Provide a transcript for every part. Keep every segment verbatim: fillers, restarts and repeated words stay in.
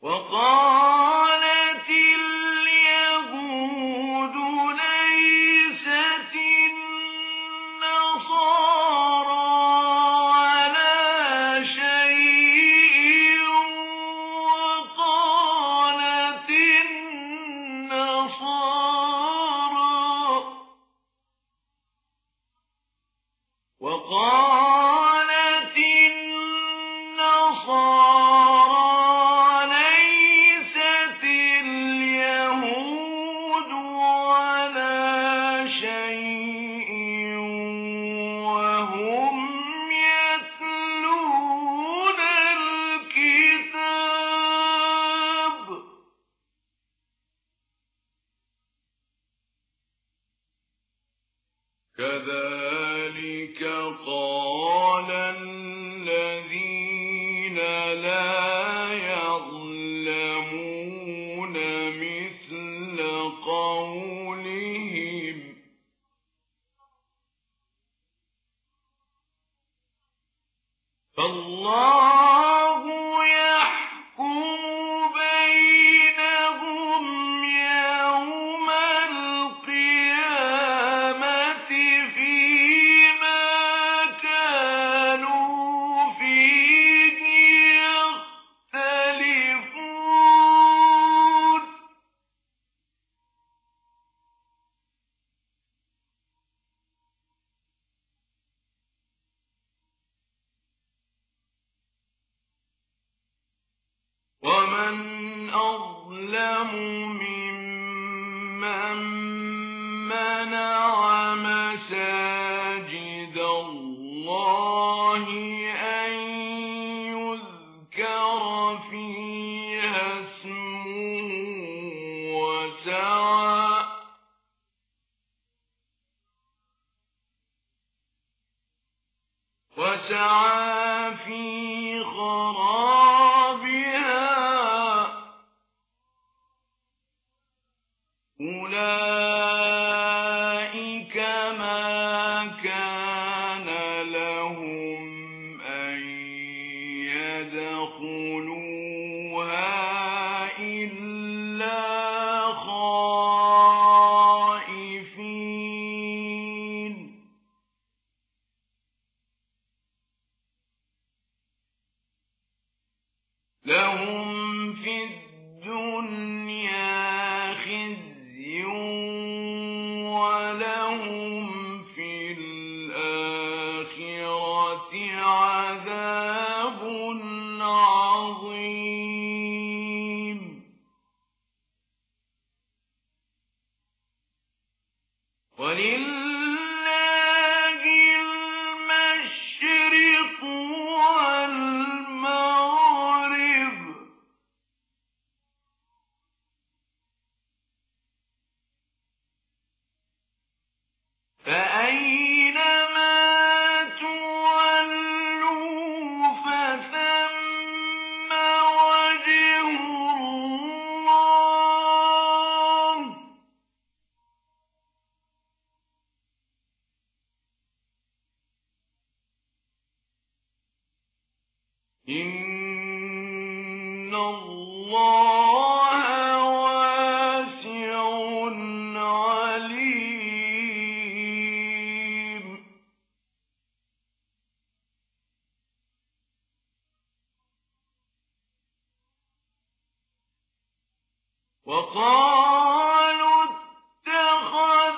وقالت اليهود ليست النصارى على شيء وقالت النصارى وقالت النصارى ليست اليهود على شيء وهم يتلون الكتاب كذلك قال الذين لا يعلمون مثل قولهم فالله يحكم بينهم يوم القيامة فيما كانوا فيه يختلفون ومن أظلم ممن منع مساجد الله أن يذكر فيها اسمه وسعى وسعى في خرابها أولئك ما كان لهم أن يدخلوها إلا خائفين لهم في الدنيا خزي ولهم في الآخرة عذاب عظيم ولله المشرق والمغرب فأينما تولوا فثم وجه الله إن الله واسع عليم وقالوا اتخذ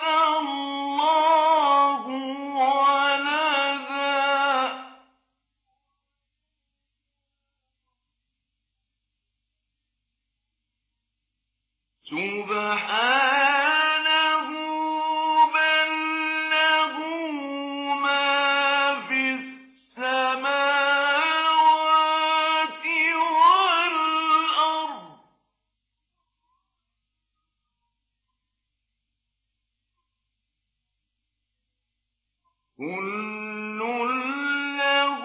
الله ولدا سبحانه بل له ما في السماوات والأرض كل له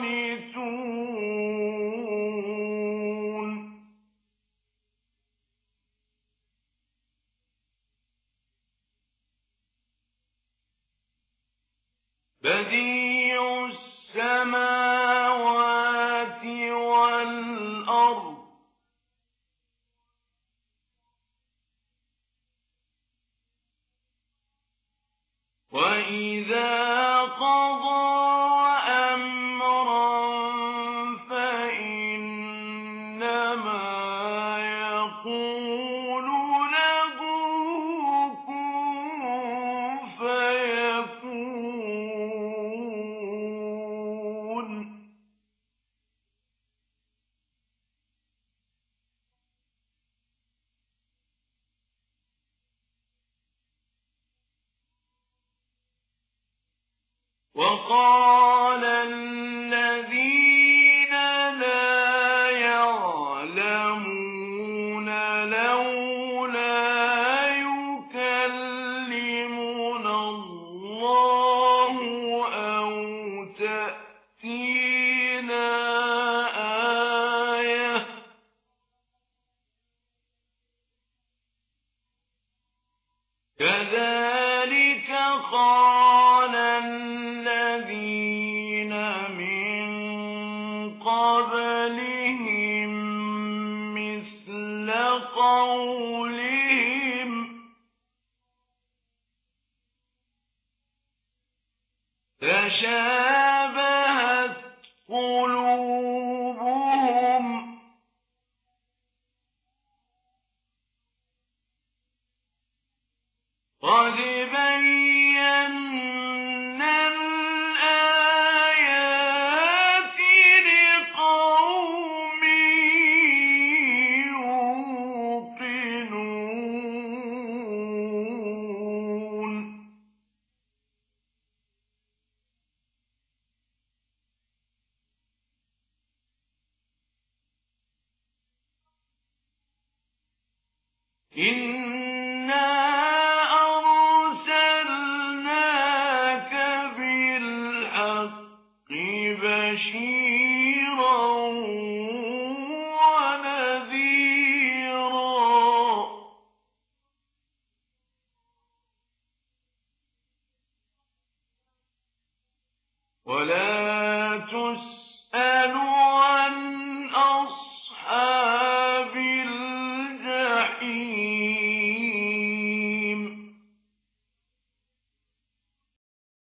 قانتون وَإِذَا قَضَىٰ أَمْرًا فَإِنَّمَا يَقُولُ لَهُ كُن فَيَكُونُ. وَقَالَ الَّذِينَ لَا يَعْلَمُونَ لَوْلَا يُكَلِّمُنَا اللَّهُ أَوْ تَأْتِينَا آيَةٌ ۗ كَذَٰلِكَ قَالَ الَّذِينَ مِن قَبْلِهِم مِّثْلَ قَوْلِهِمْ ۘ تَشَابَهَتْ قُلُوبُهُمْ ۗ قَدْ بَيَّنَّا الْآيَاتِ لِقَوْمٍ يُوقِنُونَ. إِنَّا أَرْسَلْنَاكَ بِالْحَقِّ بَشِيرًا وَنَذِيرًا وَلَا تُسْأَلُ